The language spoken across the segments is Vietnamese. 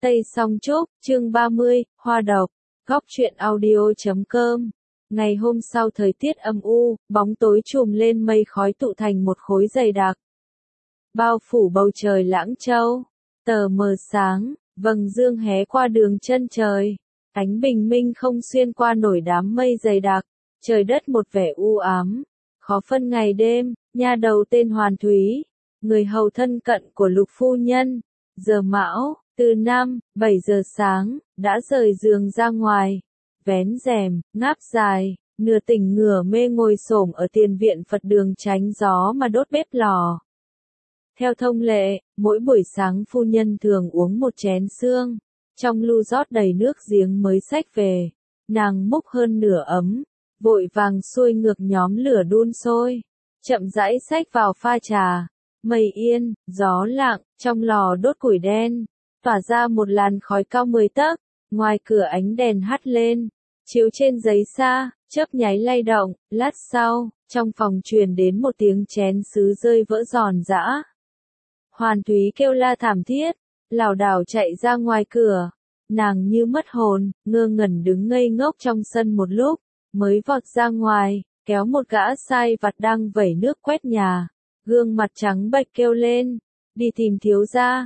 Tây Song Trúc, chương 30, Hoa Độc, Góc truyện audio.com. Ngày hôm sau thời tiết âm u, bóng tối trùm lên mây khói tụ thành một khối dày đặc. Bao phủ bầu trời Lãng Châu, tờ mờ sáng, vầng dương hé qua đường chân trời. Ánh bình minh không xuyên qua nổi đám mây dày đặc, trời đất một vẻ u ám, khó phân ngày đêm. Nha đầu tên Hoàn Thúy, người hầu thân cận của Lục phu nhân, giờ mão, từ 5-7 giờ sáng, đã rời giường ra ngoài, vén rèm, ngáp dài, nửa tỉnh nửa mê ngồi xổm ở tiền viện Phật đường tránh gió mà đốt bếp lò. Theo thông lệ, mỗi buổi sáng phu nhân thường uống một chén sương, trong lu rót đầy nước giếng mới xách về, nàng múc hơn nửa ấm, vội vàng xuôi ngược nhóm lửa đun sôi, chậm rãi xách vào pha trà. Mây yên, gió lặng, trong lò đốt củi đen, tỏa ra một làn khói cao 10 tấc, ngoài cửa ánh đèn hắt lên, chiếu trên giấy sa, chớp nháy lay động, lát sau, trong phòng truyền đến một tiếng chén sứ rơi vỡ giòn giã. Hoàn Thúy kêu la thảm thiết, lảo đảo chạy ra ngoài cửa, nàng như mất hồn, ngơ ngẩn đứng ngây ngốc trong sân một lúc, mới vọt ra ngoài, kéo một gã sai vặt đang vẩy nước quét nhà. Gương mặt trắng bệch kêu lên, đi tìm thiếu gia,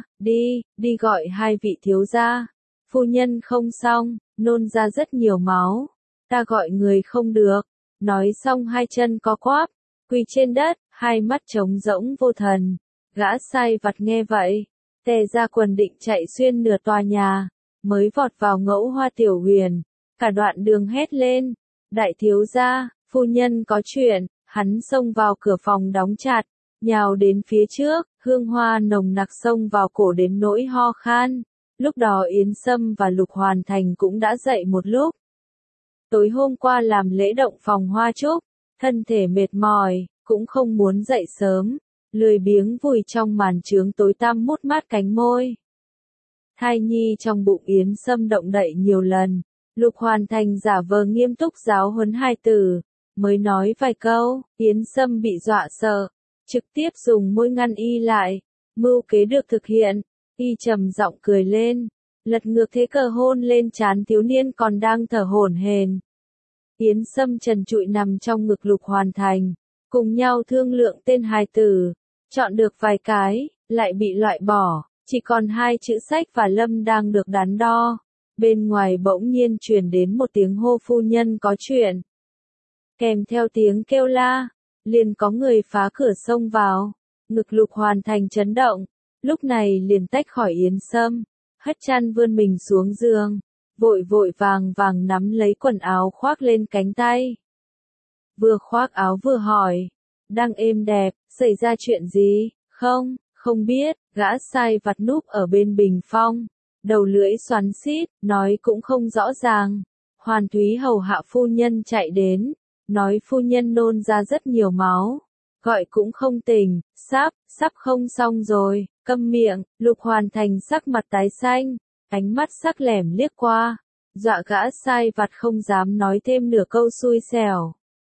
đi gọi hai vị thiếu gia. Phu nhân không xong, nôn ra rất nhiều máu, ta gọi người không được. Nói xong hai chân co quắp, quỳ trên đất, hai mắt trống rỗng vô thần. Gã sai vặt nghe vậy, tè ra quần định chạy xuyên nửa tòa nhà, mới vọt vào Ngẫu Hoa Tiểu Huyền, cả đoạn đường hét lên, đại thiếu gia, phu nhân có chuyện. Hắn xông vào cửa phòng đóng chặt, nhào đến phía trước, hương hoa nồng nặc xông vào cổ đến nỗi ho khan. Lúc đó Yến Sâm và Lục Hoàn Thành cũng đã dậy một lúc. Tối hôm qua làm lễ động phòng hoa trúc, thân thể mệt mỏi, cũng không muốn dậy sớm, lười biếng vùi trong màn trướng tối tăm mút mát cánh môi. Thai nhi trong bụng Yến Sâm động đậy nhiều lần, Lục Hoàn Thành giả vờ nghiêm túc giáo huấn hai tử, mới nói vài câu, Yến Sâm bị dọa sợ, trực tiếp dùng môi ngăn y lại, mưu kế được thực hiện, y trầm giọng cười lên, lật ngược thế cờ hôn lên trán thiếu niên còn đang thở hổn hển. Yến Sâm trần trụi nằm trong ngực Lục Hoàn Thành, cùng nhau thương lượng tên hài tử, chọn được vài cái, lại bị loại bỏ, chỉ còn hai chữ Sách và Lâm đang được đắn đo. Bên ngoài bỗng nhiên truyền đến một tiếng hô phu nhân có chuyện. Kèm theo tiếng kêu la, liền có người phá cửa xông vào, ngực Lục Hoàn Thành chấn động, lúc này liền tách khỏi Yến Sâm, hất chăn vươn mình xuống giường, vội vàng nắm lấy quần áo khoác lên cánh tay. Vừa khoác áo vừa hỏi, đang êm đẹp, xảy ra chuyện gì? Không biết, gã sai vặt núp ở bên bình phong, đầu lưỡi xoắn xít, nói cũng không rõ ràng. Hoàn Thúy hầu hạ phu nhân chạy đến, nói phu nhân nôn ra rất nhiều máu, gọi cũng không tỉnh, sắp không xong rồi, câm miệng. Lục Hoàn Thành sắc mặt tái xanh, ánh mắt sắc lẻm liếc qua, dọa gã sai vặt không dám nói thêm nửa câu xui xẻo.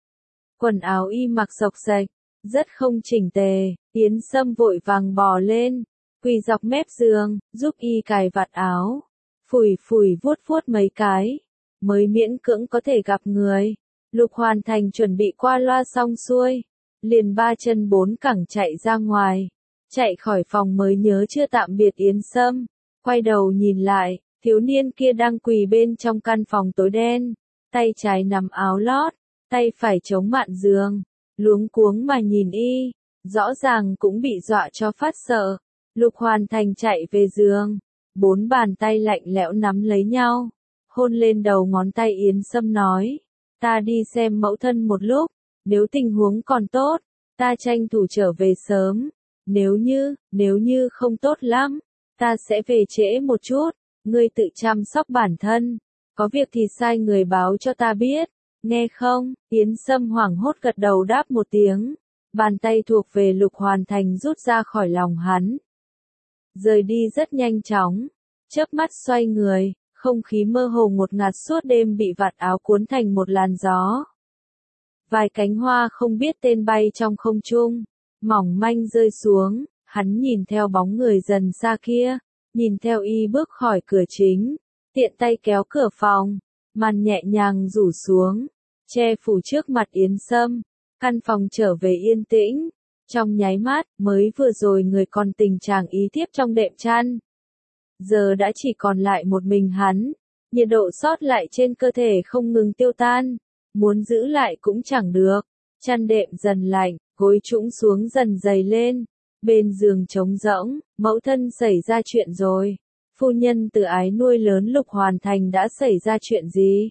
Quần áo y mặc xộc xệch, rất không chỉnh tề, Yến Sâm vội vàng bò lên, quỳ dọc mép giường, giúp y cài vạt áo, phủi vuốt mấy cái, mới miễn cưỡng có thể gặp người. Lục Hoàn Thành chuẩn bị qua loa xong xuôi, liền ba chân bốn cẳng chạy ra ngoài, chạy khỏi phòng mới nhớ chưa tạm biệt Yến Sâm, quay đầu nhìn lại, thiếu niên kia đang quỳ bên trong căn phòng tối đen, tay trái nắm áo lót, tay phải chống mạn giường, luống cuống mà nhìn y, rõ ràng cũng bị dọa cho phát sợ. Lục Hoàn Thành chạy về giường, bốn bàn tay lạnh lẽo nắm lấy nhau, hôn lên đầu ngón tay Yến Sâm nói, ta đi xem mẫu thân một lúc, nếu tình huống còn tốt, ta tranh thủ trở về sớm, nếu như không tốt lắm, ta sẽ về trễ một chút, ngươi tự chăm sóc bản thân, có việc thì sai người báo cho ta biết, nghe không? Yến Sâm hoảng hốt gật đầu đáp một tiếng, bàn tay thuộc về Lục Hoàn Thành rút ra khỏi lòng hắn. Rời đi rất nhanh chóng, chớp mắt xoay người, không khí mơ hồ ngột ngạt suốt đêm bị vạt áo cuốn thành một làn gió. Vài cánh hoa không biết tên bay trong không trung, mỏng manh rơi xuống, hắn nhìn theo bóng người dần xa kia, nhìn theo y bước khỏi cửa chính, tiện tay kéo cửa phòng, màn nhẹ nhàng rủ xuống, che phủ trước mặt Yến Sâm, căn phòng trở về yên tĩnh, trong nháy mắt, mới vừa rồi người còn tình trạng ý thiếp trong đệm chăn. Giờ đã chỉ còn lại một mình hắn, nhiệt độ sót lại trên cơ thể không ngừng tiêu tan, muốn giữ lại cũng chẳng được, chăn đệm dần lạnh, gối trũng xuống dần dày lên, bên giường trống rỗng, mẫu thân xảy ra chuyện rồi, phu nhân từ ái nuôi lớn Lục Hoàn Thành đã xảy ra chuyện gì?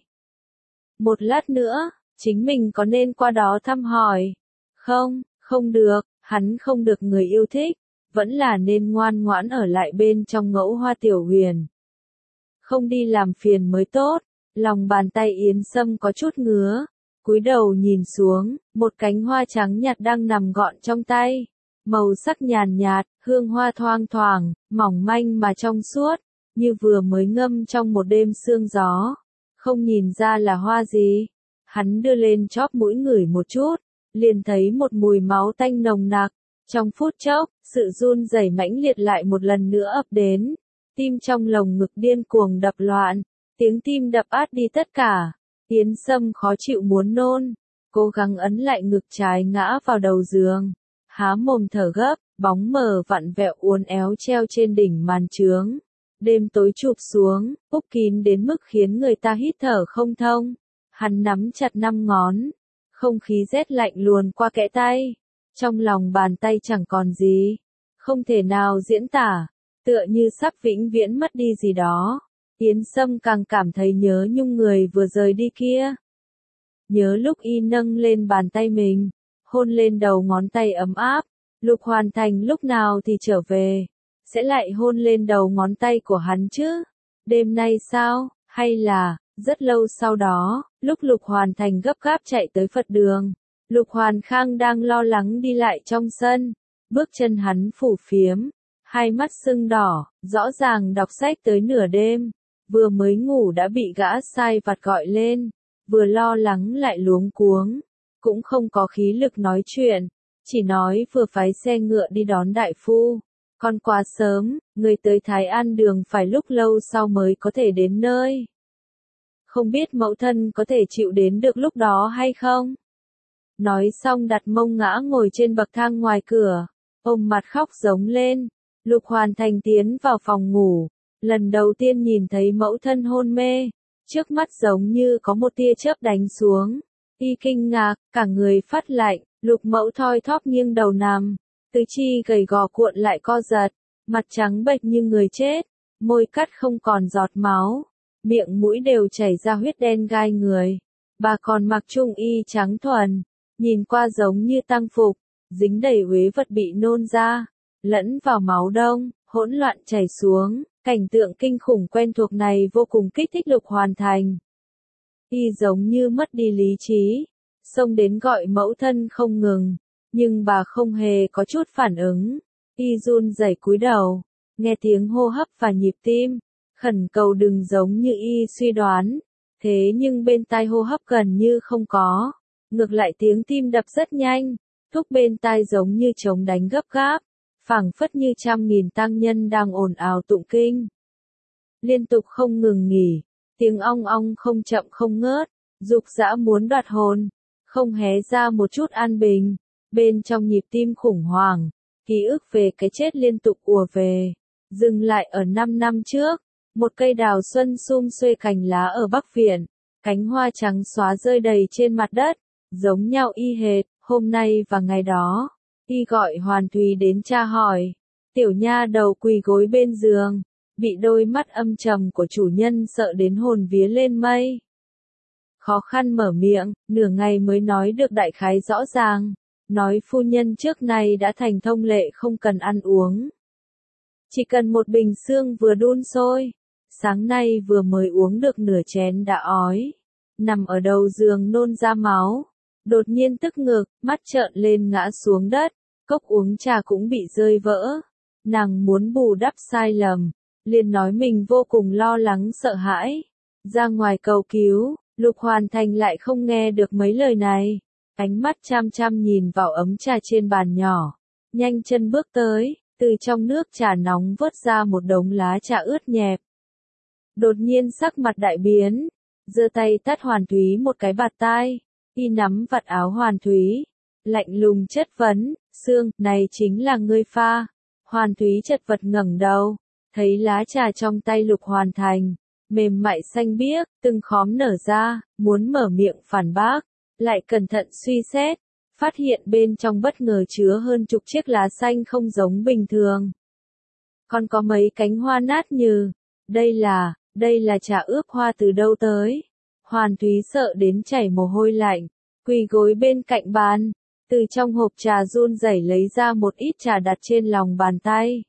Một lát nữa, chính mình có nên qua đó thăm hỏi? Không, không được, hắn không được người yêu thích, vẫn là nên ngoan ngoãn ở lại bên trong Ngẫu Hoa Tiểu Huyền. Không đi làm phiền mới tốt, lòng bàn tay Yến Sâm có chút ngứa, cúi đầu nhìn xuống, một cánh hoa trắng nhạt đang nằm gọn trong tay, màu sắc nhàn nhạt, hương hoa thoang thoảng, mỏng manh mà trong suốt, như vừa mới ngâm trong một đêm sương gió, không nhìn ra là hoa gì. Hắn đưa lên chóp mũi ngửi một chút, liền thấy một mùi máu tanh nồng nặc. Trong phút chốc, sự run rẩy mãnh liệt lại một lần nữa ập đến, tim trong lồng ngực điên cuồng đập loạn, tiếng tim đập át đi tất cả. Yến Sâm khó chịu muốn nôn, cố gắng ấn lại ngực trái ngã vào đầu giường, há mồm thở gấp, bóng mờ vặn vẹo uốn éo treo trên đỉnh màn trướng. Đêm tối chụp xuống, úp kín đến mức khiến người ta hít thở không thông. Hắn nắm chặt 5 ngón, không khí rét lạnh luồn qua kẽ tay. Trong lòng bàn tay chẳng còn gì, không thể nào diễn tả, tựa như sắp vĩnh viễn mất đi gì đó. Yến Sâm càng cảm thấy nhớ nhung người vừa rời đi kia. Nhớ lúc y nâng lên bàn tay mình, hôn lên đầu ngón tay ấm áp, Lục Hoàn Thành lúc nào thì trở về, sẽ lại hôn lên đầu ngón tay của hắn chứ? Đêm nay sao, hay là, rất lâu sau đó, lúc Lục Hoàn Thành gấp gáp chạy tới Phật đường. Lục Hoàn Khang đang lo lắng đi lại trong sân, bước chân hắn phủ phiếm, hai mắt sưng đỏ, rõ ràng đọc sách tới nửa đêm, vừa mới ngủ đã bị gã sai vặt gọi lên, vừa lo lắng lại luống cuống, cũng không có khí lực nói chuyện, chỉ nói vừa phái xe ngựa đi đón đại phu, còn quá sớm, người tới Thái An đường phải lúc lâu sau mới có thể đến nơi. Không biết mẫu thân có thể chịu đến được lúc đó hay không? Nói xong đặt mông ngã ngồi trên bậc thang ngoài cửa, ôm mặt khóc giống lên. Lục Hoàn Thành tiến vào phòng ngủ, lần đầu tiên nhìn thấy mẫu thân hôn mê, trước mắt giống như có một tia chớp đánh xuống. Y kinh ngạc, cả người phát lạnh, Lục mẫu thoi thóp nghiêng đầu nằm, tứ chi gầy gò cuộn lại co giật, mặt trắng bệch như người chết, môi cắt không còn giọt máu, miệng mũi đều chảy ra huyết đen gai người. Bà còn mặc trung y trắng thuần, nhìn qua giống như tang phục, dính đầy uế vật bị nôn ra, lẫn vào máu đông, hỗn loạn chảy xuống. Cảnh tượng kinh khủng quen thuộc này vô cùng kích thích Lục Hoàn Thành. Y giống như mất đi lý trí, xông đến gọi mẫu thân không ngừng, nhưng bà không hề có chút phản ứng. Y run rẩy cúi đầu, nghe tiếng hô hấp và nhịp tim, khẩn cầu đừng giống như y suy đoán, thế nhưng bên tai hô hấp gần như không có, ngược lại tiếng tim đập rất nhanh, thúc bên tai giống như trống đánh gấp gáp, phảng phất như trăm nghìn tang nhân đang ồn ào tụng kinh. Liên tục không ngừng nghỉ, tiếng ong ong không chậm không ngớt, dục dã muốn đoạt hồn, không hé ra một chút an bình, bên trong nhịp tim khủng hoảng, ký ức về cái chết liên tục ùa về, dừng lại ở 5 năm trước, một cây đào xuân sum xuê cành lá ở Bắc Viện, cánh hoa trắng xóa rơi đầy trên mặt đất, giống nhau y hệt, hôm nay và ngày đó. Y gọi Hoàn Thùy đến tra hỏi, tiểu nha đầu quỳ gối bên giường, bị đôi mắt âm trầm của chủ nhân sợ đến hồn vía lên mây. Khó khăn mở miệng, nửa ngày mới nói được đại khái rõ ràng, nói phu nhân trước nay đã thành thông lệ không cần ăn uống. Chỉ cần một bình xương vừa đun sôi, sáng nay vừa mới uống được nửa chén đã ói, nằm ở đầu giường nôn ra máu. Đột nhiên tức ngực, mắt trợn lên ngã xuống đất, cốc uống trà cũng bị rơi vỡ. Nàng muốn bù đắp sai lầm, liền nói mình vô cùng lo lắng sợ hãi. Ra ngoài cầu cứu, Lục Hoàn Thành lại không nghe được mấy lời này. Ánh mắt chăm chăm nhìn vào ấm trà trên bàn nhỏ. Nhanh chân bước tới, từ trong nước trà nóng vớt ra một đống lá trà ướt nhẹp. Đột nhiên sắc mặt đại biến, giơ tay tát Hoàn Thúy một cái bạt tai, y nắm vạt áo Hoàn Thúy, lạnh lùng chất vấn, Sương, này chính là ngươi pha. Hoàn Thúy chật vật ngẩng đầu, thấy lá trà trong tay Lục Hoàn Thành, mềm mại xanh biếc, từng khóm nở ra, muốn mở miệng phản bác, lại cẩn thận suy xét, phát hiện bên trong bất ngờ chứa hơn chục chiếc lá xanh không giống bình thường. Còn có mấy cánh hoa nát như, đây là trà ướp hoa từ đâu tới. Hoàn Thúy sợ đến chảy mồ hôi lạnh, quỳ gối bên cạnh bàn, từ trong hộp trà run rẩy lấy ra một ít trà đặt trên lòng bàn tay.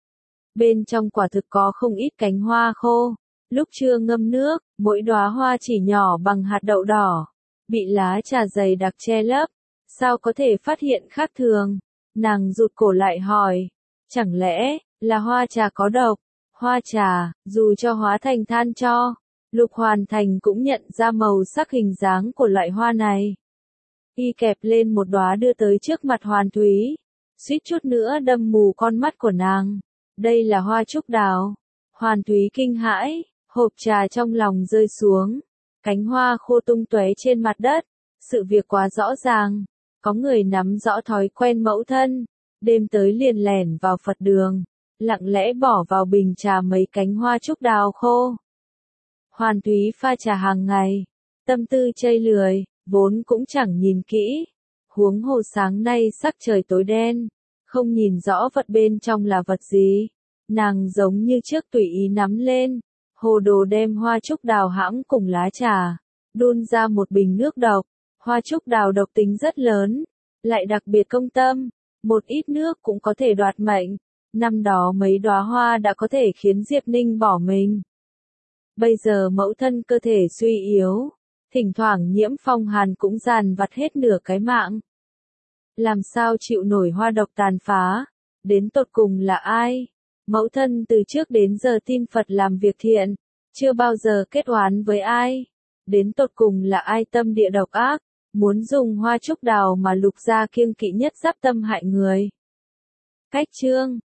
Bên trong quả thực có không ít cánh hoa khô, lúc chưa ngâm nước, mỗi đóa hoa chỉ nhỏ bằng hạt đậu đỏ, bị lá trà dày đặc che lấp, sao có thể phát hiện khác thường. Nàng rụt cổ lại hỏi, chẳng lẽ là hoa trà có độc? Hoa trà, dù cho hóa thành than tro, Lục Hoàn Thành cũng nhận ra màu sắc hình dáng của loại hoa này. Y kẹp lên một đóa đưa tới trước mặt Hoàn Thúy, suýt chút nữa đâm mù con mắt của nàng. Đây là hoa trúc đào. Hoàn Thúy kinh hãi, hộp trà trong lòng rơi xuống, cánh hoa khô tung tóe trên mặt đất. Sự việc quá rõ ràng, có người nắm rõ thói quen mẫu thân, đêm tới liền lẻn vào Phật đường, lặng lẽ bỏ vào bình trà mấy cánh hoa trúc đào khô. Hoàn Thúy pha trà hàng ngày, tâm tư chây lười, vốn cũng chẳng nhìn kỹ, huống hồ sáng nay sắc trời tối đen, không nhìn rõ vật bên trong là vật gì. Nàng giống như trước tùy ý nắm lên, hồ đồ đem hoa trúc đào hãm cùng lá trà, đun ra một bình nước độc. Hoa trúc đào độc tính rất lớn, lại đặc biệt công tâm, một ít nước cũng có thể đoạt mệnh. Năm đó mấy đóa hoa đã có thể khiến Diệp Ninh bỏ mình. Bây giờ mẫu thân cơ thể suy yếu, thỉnh thoảng nhiễm phong hàn cũng dàn vặt hết nửa cái mạng. Làm sao chịu nổi hoa độc tàn phá, đến tột cùng là ai? Mẫu thân từ trước đến giờ tin Phật làm việc thiện, chưa bao giờ kết oán với ai. Đến tột cùng là ai tâm địa độc ác, muốn dùng hoa trúc đào mà Lục gia kiêng kỵ nhất giáp tâm hại người. Cách chương